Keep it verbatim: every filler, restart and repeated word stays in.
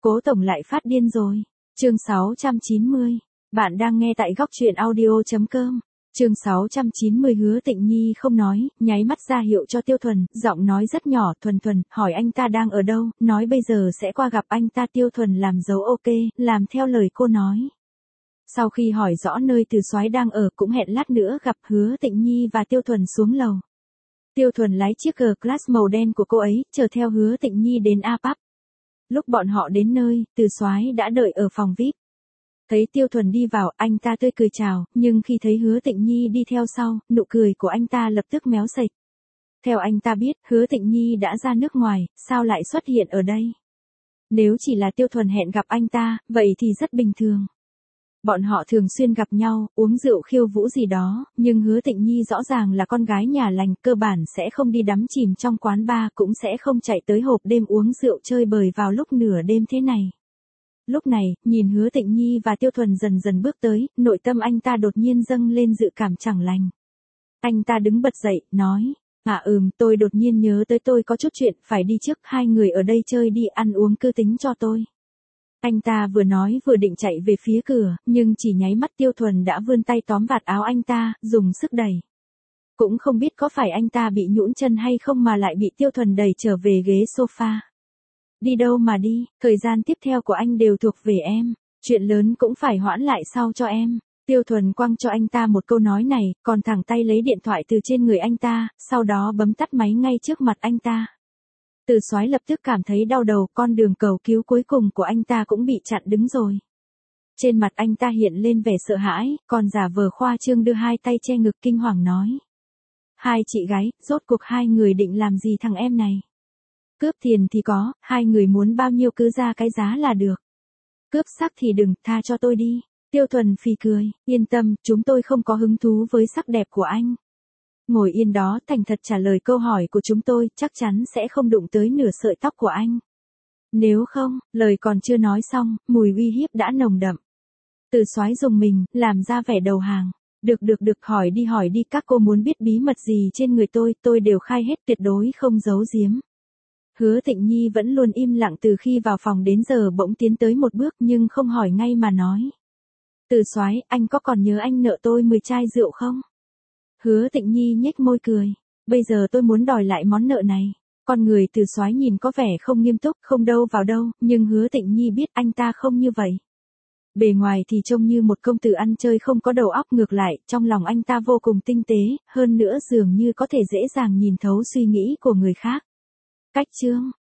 Cố tổng lại phát điên rồi. Chương sáu trăm chín mươi. Bạn đang nghe tại góc truyện audio chấm com. Chương sáu trăm chín mươi Hứa Tịnh Nhi không nói, nháy mắt ra hiệu cho Tiêu Thuần, giọng nói rất nhỏ, "Thuần Thuần, hỏi anh ta đang ở đâu, nói bây giờ sẽ qua gặp anh ta." Tiêu Thuần làm dấu ok, làm theo lời cô nói. Sau khi hỏi rõ nơi Từ Soái đang ở, cũng hẹn lát nữa gặp, Hứa Tịnh Nhi và Tiêu Thuần xuống lầu. Tiêu Thuần lái chiếc G-Class màu đen của cô ấy, chở theo Hứa Tịnh Nhi đến A Pub. Lúc bọn họ đến nơi, Từ Soái đã đợi ở phòng vi ai pi. Thấy Tiêu Thuần đi vào, anh ta tươi cười chào, nhưng khi thấy Hứa Tịnh Nhi đi theo sau, nụ cười của anh ta lập tức méo sệch. Theo anh ta biết, Hứa Tịnh Nhi đã ra nước ngoài, sao lại xuất hiện ở đây? Nếu chỉ là Tiêu Thuần hẹn gặp anh ta, vậy thì rất bình thường. Bọn họ thường xuyên gặp nhau, uống rượu khiêu vũ gì đó, nhưng Hứa Tịnh Nhi rõ ràng là con gái nhà lành, cơ bản sẽ không đi đắm chìm trong quán bar, cũng sẽ không chạy tới hộp đêm uống rượu chơi bời vào lúc nửa đêm thế này. Lúc này, nhìn Hứa Tịnh Nhi và Tiêu Thuần dần dần bước tới, nội tâm anh ta đột nhiên dâng lên dự cảm chẳng lành. Anh ta đứng bật dậy, nói, "À ừm, tôi đột nhiên nhớ tới tôi có chút chuyện, phải đi trước, hai người ở đây chơi đi, ăn uống cứ tính cho tôi." Anh ta vừa nói vừa định chạy về phía cửa, nhưng chỉ nháy mắt Tiêu Thuần đã vươn tay tóm vạt áo anh ta, dùng sức đẩy. Cũng không biết có phải anh ta bị nhũn chân hay không mà lại bị Tiêu Thuần đẩy trở về ghế sofa. "Đi đâu mà đi, thời gian tiếp theo của anh đều thuộc về em, chuyện lớn cũng phải hoãn lại sau cho em." Tiêu Thuần quăng cho anh ta một câu nói này, còn thẳng tay lấy điện thoại từ trên người anh ta, sau đó bấm tắt máy ngay trước mặt anh ta. Từ Soái lập tức cảm thấy đau đầu, con đường cầu cứu cuối cùng của anh ta cũng bị chặn đứng rồi. Trên mặt anh ta hiện lên vẻ sợ hãi, còn giả vờ khoa trương đưa hai tay che ngực kinh hoàng nói. "Hai chị gái, rốt cuộc hai người định làm gì thằng em này? Cướp tiền thì có, hai người muốn bao nhiêu cứ ra cái giá là được. Cướp sắc thì đừng, tha cho tôi đi." Tiêu Thuần phì cười, "Yên tâm, chúng tôi không có hứng thú với sắc đẹp của anh. Ngồi yên đó, thành thật trả lời câu hỏi của chúng tôi, chắc chắn sẽ không đụng tới nửa sợi tóc của anh. Nếu không." Lời còn chưa nói xong, mùi uy hiếp đã nồng đậm. Từ Soái dùng mình, làm ra vẻ đầu hàng. "Được được được, hỏi đi hỏi đi, các cô muốn biết bí mật gì trên người tôi, tôi đều khai hết, tuyệt đối không giấu giếm." Hứa Tịnh Nhi vẫn luôn im lặng từ khi vào phòng đến giờ, bỗng tiến tới một bước nhưng không hỏi ngay mà nói. "Từ Soái, anh có còn nhớ anh nợ tôi mười chai rượu không?" Hứa Tịnh Nhi nhếch môi cười. "Bây giờ tôi muốn đòi lại món nợ này." Con người Từ Soái nhìn có vẻ không nghiêm túc, không đâu vào đâu, nhưng Hứa Tịnh Nhi biết anh ta không như vậy. Bề ngoài thì trông như một công tử ăn chơi không có đầu óc, ngược lại, trong lòng anh ta vô cùng tinh tế, hơn nữa dường như có thể dễ dàng nhìn thấu suy nghĩ của người khác. Cách chương